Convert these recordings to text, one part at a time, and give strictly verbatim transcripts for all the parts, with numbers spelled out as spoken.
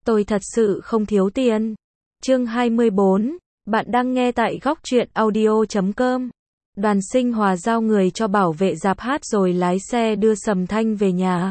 Tôi thật sự không thiếu tiền. Chương hai mươi bốn, bạn đang nghe tại góc truyện audio chấm com. Đoàn Sinh Hòa giao người cho bảo vệ rạp hát rồi lái xe đưa Sầm Thanh về nhà.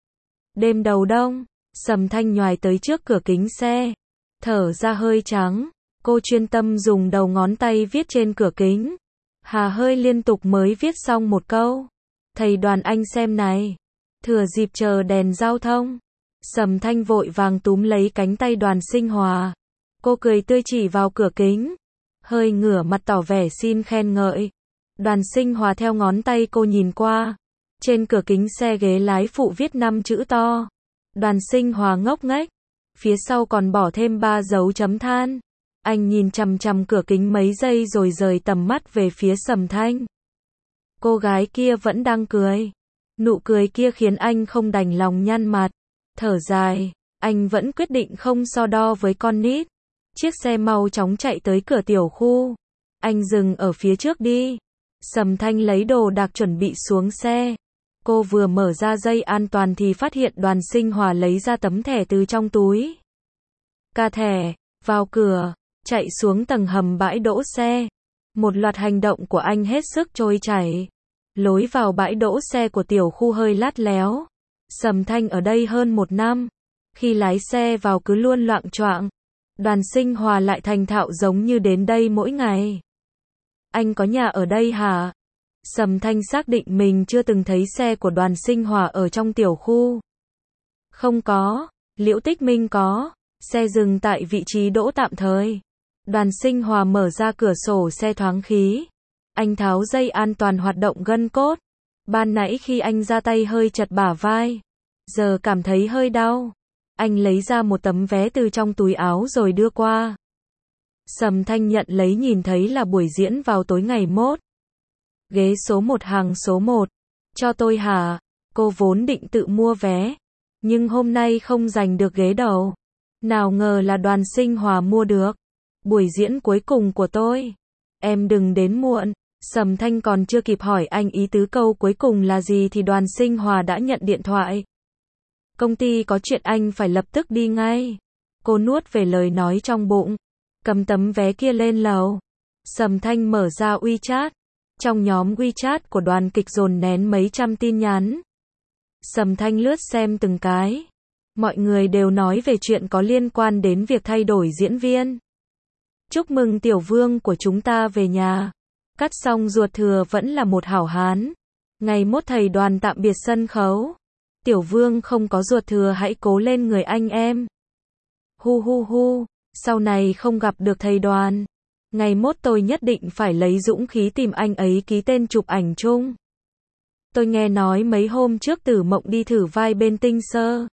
Đêm đầu đông, Sầm Thanh nhoài tới trước cửa kính xe, thở ra hơi trắng, cô chuyên tâm dùng đầu ngón tay viết trên cửa kính. Hà hơi liên tục mới viết xong một câu. Thầy Đoàn anh xem này. Thừa dịp chờ đèn giao thông, Sầm Thanh vội vàng túm lấy cánh tay Đoàn Sinh Hòa. Cô cười tươi chỉ vào cửa kính, hơi ngửa mặt tỏ vẻ xin khen ngợi. Đoàn Sinh Hòa theo ngón tay cô nhìn qua. Trên cửa kính xe ghế lái phụ viết năm chữ to. Đoàn Sinh Hòa ngốc nghếch. Phía sau còn bỏ thêm ba dấu chấm than. Anh nhìn chằm chằm cửa kính mấy giây rồi rời tầm mắt về phía Sầm Thanh. Cô gái kia vẫn đang cười. Nụ cười kia khiến anh không đành lòng nhăn mặt. Thở dài, anh vẫn quyết định không so đo với con nít. Chiếc xe mau chóng chạy tới cửa tiểu khu. Anh dừng ở phía trước đi. Sầm Thanh lấy đồ đạc chuẩn bị xuống xe. Cô vừa mở ra dây an toàn thì phát hiện Đoàn Sinh Hòa lấy ra tấm thẻ từ trong túi. Ca thẻ, vào cửa, chạy xuống tầng hầm bãi đỗ xe. Một loạt hành động của anh hết sức trôi chảy. Lối vào bãi đỗ xe của tiểu khu hơi lát léo. Sầm Thanh ở đây hơn một năm. Khi lái xe vào cứ luôn loạng choạng. Đoàn Sinh Hòa lại thành thạo giống như đến đây mỗi ngày. Anh có nhà ở đây hả? Sầm Thanh xác định mình chưa từng thấy xe của Đoàn Sinh Hòa ở trong tiểu khu. Không có. Liễu Tích Minh có. Xe dừng tại vị trí đỗ tạm thời. Đoàn Sinh Hòa mở ra cửa sổ xe thoáng khí. Anh tháo dây an toàn hoạt động gân cốt. Ban nãy khi anh ra tay hơi chật bả vai. Giờ cảm thấy hơi đau. Anh lấy ra một tấm vé từ trong túi áo rồi đưa qua. Sầm Thanh nhận lấy nhìn thấy là buổi diễn vào tối ngày mốt. Ghế số một hàng số một. Cho tôi hả? Cô vốn định tự mua vé. Nhưng hôm nay không giành được ghế đầu. Nào ngờ là Đoàn Sinh Hòa mua được. Buổi diễn cuối cùng của tôi. Em đừng đến muộn. Sầm Thanh còn chưa kịp hỏi anh ý tứ câu cuối cùng là gì thì Đoàn Sinh Hòa đã nhận điện thoại. Công ty có chuyện anh phải lập tức đi ngay. Cô nuốt về lời nói trong bụng. Cầm tấm vé kia lên lầu. Sầm Thanh mở ra WeChat. Trong nhóm WeChat của đoàn kịch dồn nén mấy trăm tin nhắn. Sầm Thanh lướt xem từng cái. Mọi người đều nói về chuyện có liên quan đến việc thay đổi diễn viên. Chúc mừng tiểu vương của chúng ta về nhà. Cắt xong ruột thừa vẫn là một hảo hán. Ngày mốt thầy Đoàn tạm biệt sân khấu. Tiểu vương không có ruột thừa hãy cố lên người anh em. Hu hu hu, sau này không gặp được thầy Đoàn. Ngày mốt tôi nhất định phải lấy dũng khí tìm anh ấy ký tên chụp ảnh chung. Tôi nghe nói mấy hôm trước Tử Mộng đi thử vai bên Tinh Sơ.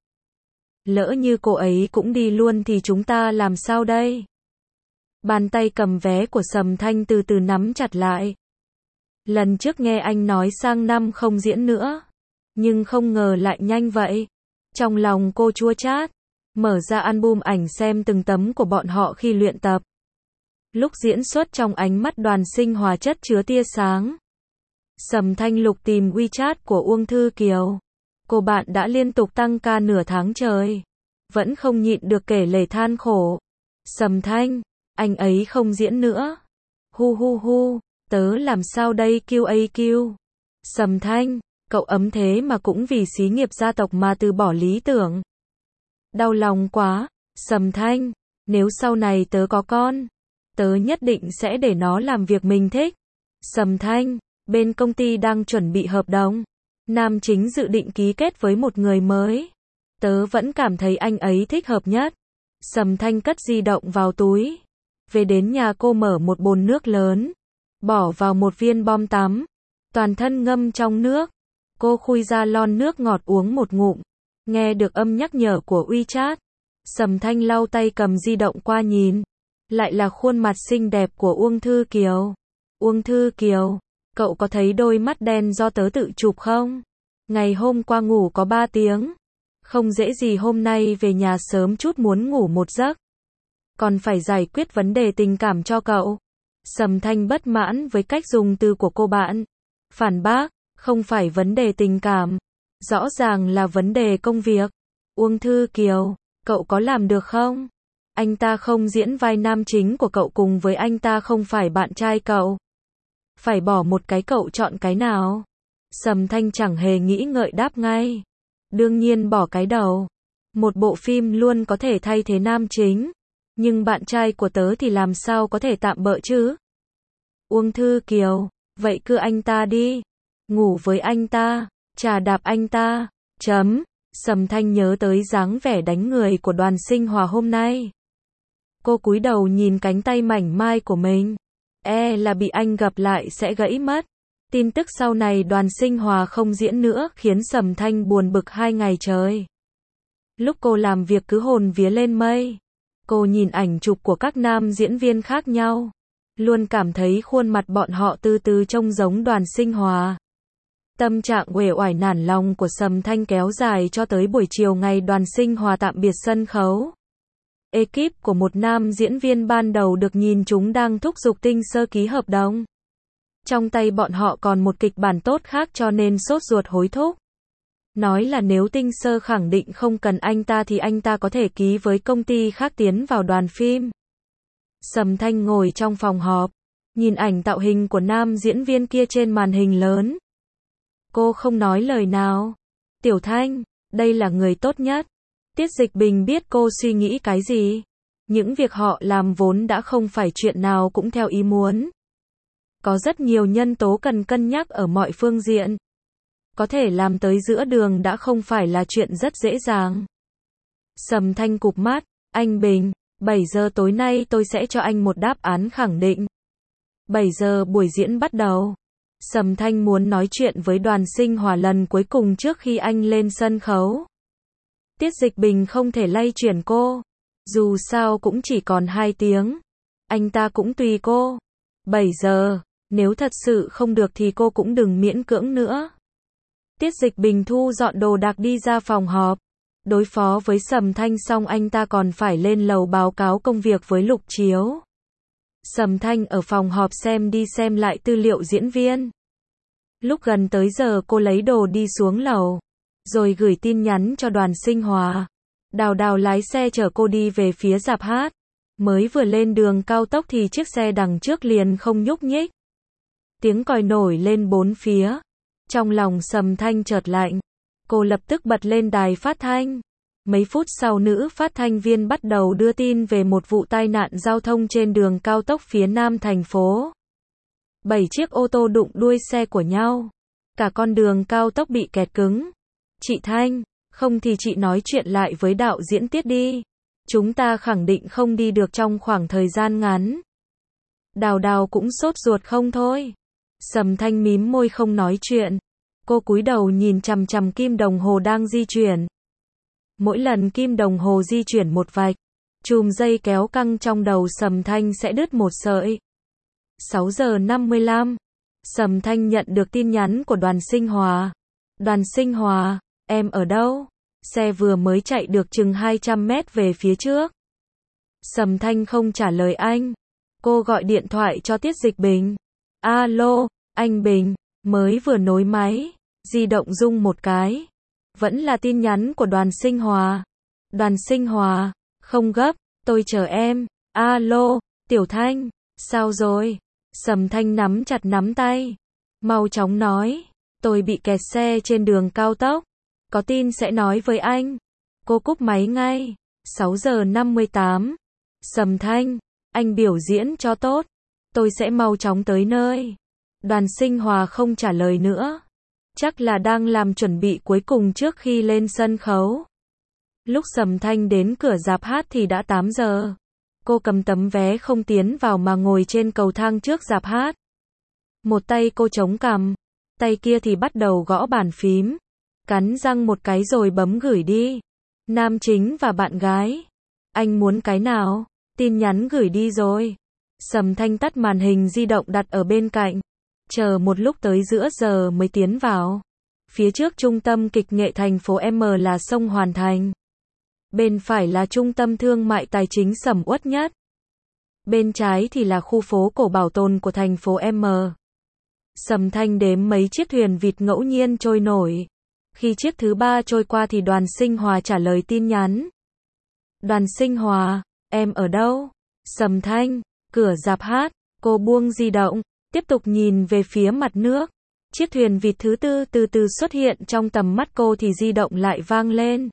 Lỡ như cô ấy cũng đi luôn thì chúng ta làm sao đây? Bàn tay cầm vé của Sầm Thanh từ từ nắm chặt lại. Lần trước nghe anh nói sang năm không diễn nữa. Nhưng không ngờ lại nhanh vậy. Trong lòng cô chua chát. Mở ra album ảnh xem từng tấm của bọn họ khi luyện tập. Lúc diễn xuất trong ánh mắt Đoàn Sinh Hòa chất chứa tia sáng. Sầm Thanh lục tìm WeChat của Uông Thư Kiều. Cô bạn đã liên tục tăng ca nửa tháng trời. Vẫn không nhịn được kể lể than khổ. Sầm Thanh, anh ấy không diễn nữa. Hu hu hu, tớ làm sao đây Q A Q. Sầm Thanh, cậu ấm thế mà cũng vì xí nghiệp gia tộc mà từ bỏ lý tưởng. Đau lòng quá. Sầm Thanh, nếu sau này tớ có con, tớ nhất định sẽ để nó làm việc mình thích. Sầm Thanh, bên công ty đang chuẩn bị hợp đồng. Nam chính dự định ký kết với một người mới. Tớ vẫn cảm thấy anh ấy thích hợp nhất. Sầm Thanh cất di động vào túi. Về đến nhà cô mở một bồn nước lớn. Bỏ vào một viên bom tắm. Toàn thân ngâm trong nước. Cô khui ra lon nước ngọt uống một ngụm. Nghe được âm nhắc nhở của WeChat. Sầm Thanh lau tay cầm di động qua nhìn. Lại là khuôn mặt xinh đẹp của Uông Thư Kiều. Uông Thư Kiều, cậu có thấy đôi mắt đen do tớ tự chụp không? Ngày hôm qua ngủ có ba tiếng. Không dễ gì hôm nay về nhà sớm chút muốn ngủ một giấc. Còn phải giải quyết vấn đề tình cảm cho cậu. Sầm Thanh bất mãn với cách dùng từ của cô bạn. Phản bác, không phải vấn đề tình cảm. Rõ ràng là vấn đề công việc. Uông Thư Kiều, Cậu có làm được không? Anh ta không diễn vai nam chính của cậu, cùng với anh ta không phải bạn trai cậu. Phải bỏ một cái, cậu chọn cái nào? Sầm Thanh chẳng hề nghĩ ngợi đáp ngay. Đương nhiên bỏ cái đầu. Một bộ phim luôn có thể thay thế nam chính. Nhưng bạn trai của tớ thì làm sao có thể tạm bợ chứ? Uông Thư Kiều, vậy cứ anh ta đi. Ngủ với anh ta, chà đạp anh ta. Chấm. Sầm Thanh nhớ tới dáng vẻ đánh người của Đoàn Sinh Hòa hôm nay. Cô cúi đầu nhìn cánh tay mảnh mai của mình. E là bị anh gặp lại sẽ gãy mất. Tin tức sau này Đoàn Sinh Hòa không diễn nữa khiến Sầm Thanh buồn bực hai ngày trời. Lúc cô làm việc cứ hồn vía lên mây. Cô nhìn ảnh chụp của các nam diễn viên khác nhau. Luôn cảm thấy khuôn mặt bọn họ từ từ trông giống Đoàn Sinh Hòa. Tâm trạng uể oải nản lòng của Sầm Thanh kéo dài cho tới buổi chiều ngày Đoàn Sinh Hòa tạm biệt sân khấu. Ekip của một nam diễn viên ban đầu được nhìn chúng đang thúc giục Tinh Sơ ký hợp đồng. Trong tay bọn họ còn một kịch bản tốt khác cho nên sốt ruột hối thúc. Nói là nếu Tinh Sơ khẳng định không cần anh ta thì anh ta có thể ký với công ty khác tiến vào đoàn phim. Sầm Thanh ngồi trong phòng họp, nhìn ảnh tạo hình của nam diễn viên kia trên màn hình lớn. Cô không nói lời nào. Tiểu Thanh, đây là người tốt nhất. Tiết Dịch Bình biết cô suy nghĩ cái gì. Những việc họ làm vốn đã không phải chuyện nào cũng theo ý muốn. Có rất nhiều nhân tố cần cân nhắc ở mọi phương diện. Có thể làm tới giữa đường đã không phải là chuyện rất dễ dàng. Sầm Thanh cụp mắt, anh Bình, bảy giờ tối nay tôi sẽ cho anh một đáp án khẳng định. bảy giờ buổi diễn bắt đầu. Sầm Thanh muốn nói chuyện với Đoàn Sinh Hòa lần cuối cùng trước khi anh lên sân khấu. Tiết Dịch Bình không thể lay chuyển cô. Dù sao cũng chỉ còn hai tiếng. Anh ta cũng tùy cô. bảy giờ, nếu thật sự không được thì cô cũng đừng miễn cưỡng nữa. Tiết Dịch Bình thu dọn đồ đạc đi ra phòng họp. Đối phó với Sầm Thanh xong anh ta còn phải lên lầu báo cáo công việc với Lục Chiếu. Sầm Thanh ở phòng họp xem đi xem lại tư liệu diễn viên. Lúc gần tới giờ cô lấy đồ đi xuống lầu. Rồi gửi tin nhắn cho Đoàn Sinh Hòa. Đào Đào lái xe chở cô đi về phía rạp hát. Mới vừa lên đường cao tốc thì chiếc xe đằng trước liền không nhúc nhích. Tiếng còi nổi lên bốn phía. Trong lòng Sầm Thanh chợt lạnh. Cô lập tức bật lên đài phát thanh. Mấy phút sau nữ phát thanh viên bắt đầu đưa tin về một vụ tai nạn giao thông trên đường cao tốc phía nam thành phố. Bảy chiếc ô tô đụng đuôi xe của nhau. Cả con đường cao tốc bị kẹt cứng. Chị Thanh, không thì chị nói chuyện lại với đạo diễn Tiết đi. Chúng ta khẳng định không đi được trong khoảng thời gian ngắn. Đào Đào cũng sốt ruột không thôi. Sầm Thanh mím môi không nói chuyện. Cô cúi đầu nhìn chằm chằm kim đồng hồ đang di chuyển. Mỗi lần kim đồng hồ di chuyển một vạch, chùm dây kéo căng trong đầu Sầm Thanh sẽ đứt một sợi. sáu giờ năm mươi lăm. Sầm Thanh nhận được tin nhắn của Đoàn Sinh Hòa. Đoàn Sinh Hòa, em ở đâu? Xe vừa mới chạy được chừng hai trăm mét về phía trước. Sầm Thanh không trả lời anh. Cô gọi điện thoại cho Tiết Dịch Bình. Alo, anh Bình, mới vừa nối máy. Di động rung một cái. Vẫn là tin nhắn của Đoàn Sinh Hòa. Đoàn Sinh Hòa, không gấp, tôi chờ em. Alo, Tiểu Thanh, sao rồi? Sầm Thanh nắm chặt nắm tay. Mau chóng nói, tôi bị kẹt xe trên đường cao tốc. Có tin sẽ nói với anh. Cô cúp máy ngay. sáu giờ năm mươi tám. Sầm Thanh, anh biểu diễn cho tốt. Tôi sẽ mau chóng tới nơi. Đoàn Sinh Hòa không trả lời nữa. Chắc là đang làm chuẩn bị cuối cùng trước khi lên sân khấu. Lúc Sầm Thanh đến cửa rạp hát thì đã tám giờ. Cô cầm tấm vé không tiến vào mà ngồi trên cầu thang trước rạp hát. Một tay cô chống cằm, tay kia thì bắt đầu gõ bàn phím. Cắn răng một cái rồi bấm gửi đi. Nam chính và bạn gái. Anh muốn cái nào? Tin nhắn gửi đi rồi. Sầm Thanh tắt màn hình di động đặt ở bên cạnh. Chờ một lúc tới giữa giờ mới tiến vào. Phía trước trung tâm kịch nghệ thành phố M là sông Hoàn Thành. Bên phải là trung tâm thương mại tài chính sầm uất nhất. Bên trái thì là khu phố cổ bảo tồn của thành phố M. Sầm Thanh đếm mấy chiếc thuyền vịt ngẫu nhiên trôi nổi. Khi chiếc thứ ba trôi qua thì Đoàn Sinh Hòa trả lời tin nhắn. Đoàn Sinh Hòa, em ở đâu? Sầm Thanh, cửa rạp hát, cô buông di động, tiếp tục nhìn về phía mặt nước. Chiếc thuyền vịt thứ tư từ từ xuất hiện trong tầm mắt cô thì di động lại vang lên.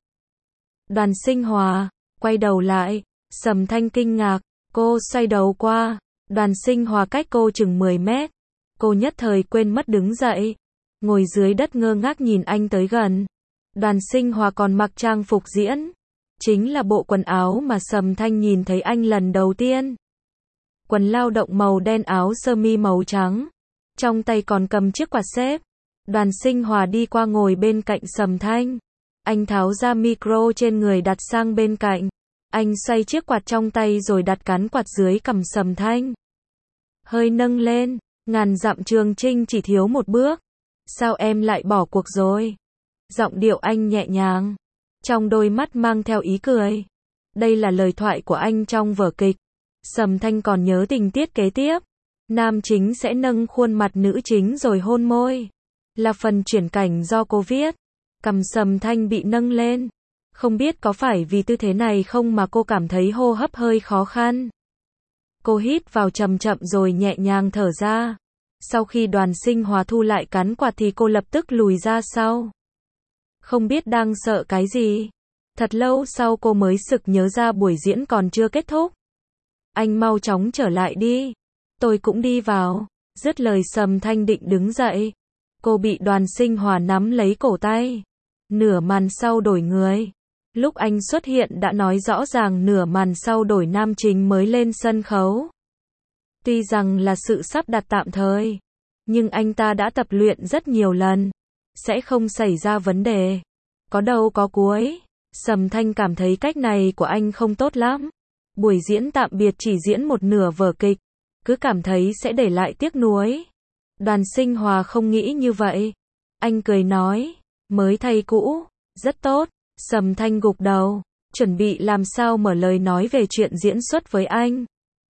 Đoàn Sinh Hòa, quay đầu lại, Sầm Thanh kinh ngạc, cô xoay đầu qua, Đoàn Sinh Hòa cách cô chừng mười mét. Cô nhất thời quên mất đứng dậy, ngồi dưới đất ngơ ngác nhìn anh tới gần. Đoàn Sinh Hòa còn mặc trang phục diễn, chính là bộ quần áo mà Sầm Thanh nhìn thấy anh lần đầu tiên. Quần lao động màu đen, áo sơ mi màu trắng, trong tay còn cầm chiếc quạt xếp. Đoàn Sinh Hòa đi qua ngồi bên cạnh Sầm Thanh. Anh tháo ra micro trên người đặt sang bên cạnh. Anh xoay chiếc quạt trong tay rồi đặt cán quạt dưới cằm Sầm Thanh. Hơi nâng lên, ngàn dặm trường chinh chỉ thiếu một bước. Sao em lại bỏ cuộc rồi? Giọng điệu anh nhẹ nhàng, trong đôi mắt mang theo ý cười. Đây là lời thoại của anh trong vở kịch. Sầm Thanh còn nhớ tình tiết kế tiếp. Nam chính sẽ nâng khuôn mặt nữ chính rồi hôn môi. Là phần chuyển cảnh do cô viết. Cằm Sầm Thanh bị nâng lên. Không biết có phải vì tư thế này không mà cô cảm thấy hô hấp hơi khó khăn. Cô hít vào chậm chậm rồi nhẹ nhàng thở ra. Sau khi Đoàn Sinh Hòa thu lại cán quạt thì cô lập tức lùi ra sau. Không biết đang sợ cái gì. Thật lâu sau cô mới sực nhớ ra buổi diễn còn chưa kết thúc. Anh mau chóng trở lại đi. Tôi cũng đi vào. Dứt lời Sầm Thanh định đứng dậy. Cô bị Đoàn Sinh Hòa nắm lấy cổ tay. Nửa màn sau đổi người. Lúc anh xuất hiện đã nói rõ ràng nửa màn sau đổi nam chính mới lên sân khấu. Tuy rằng là sự sắp đặt tạm thời, nhưng anh ta đã tập luyện rất nhiều lần. Sẽ không xảy ra vấn đề. Có đầu có cuối. Sầm Thanh cảm thấy cách này của anh không tốt lắm. Buổi diễn tạm biệt chỉ diễn một nửa vở kịch. Cứ cảm thấy sẽ để lại tiếc nuối. Đoàn Sinh Hòa không nghĩ như vậy. Anh cười nói, mới thay cũ, rất tốt. Sầm Thanh gục đầu, chuẩn bị làm sao mở lời nói về chuyện diễn xuất với anh.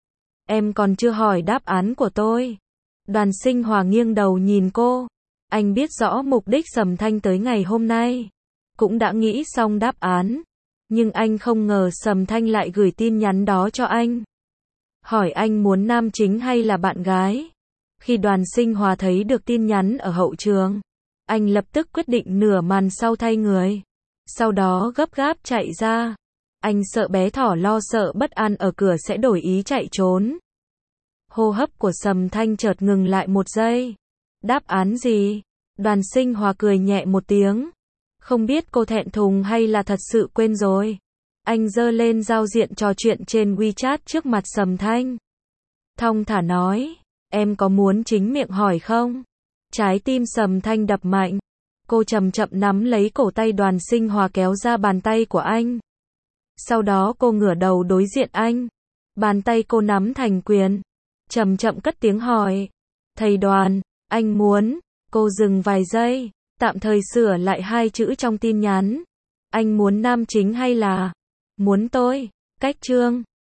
Em còn chưa hỏi đáp án của tôi. Đoàn Sinh Hòa nghiêng đầu nhìn cô. Anh biết rõ mục đích Sầm Thanh tới ngày hôm nay. Cũng đã nghĩ xong đáp án. Nhưng anh không ngờ Sầm Thanh lại gửi tin nhắn đó cho anh. Hỏi anh muốn nam chính hay là bạn gái. Khi Đoàn Sinh Hòa thấy được tin nhắn ở hậu trường, anh lập tức quyết định nửa màn sau thay người. Sau đó gấp gáp chạy ra. Anh sợ bé thỏ lo sợ bất an ở cửa sẽ đổi ý chạy trốn. Hô hấp của Sầm Thanh chợt ngừng lại một giây. Đáp án gì? Đoàn Sinh Hòa cười nhẹ một tiếng. Không biết cô thẹn thùng hay là thật sự quên rồi. Anh giơ lên giao diện trò chuyện trên WeChat trước mặt Sầm Thanh. Thong thả nói, em có muốn chính miệng hỏi không? Trái tim Sầm Thanh đập mạnh. Cô chậm chậm nắm lấy cổ tay Đoàn Sinh Hòa kéo ra bàn tay của anh. Sau đó cô ngửa đầu đối diện anh. Bàn tay cô nắm thành quyền. Chậm chậm cất tiếng hỏi. Thầy Đoàn, anh muốn. Cô dừng vài giây, tạm thời sửa lại hai chữ trong tin nhắn. Anh muốn nam chính hay là muốn tôi? Cách chương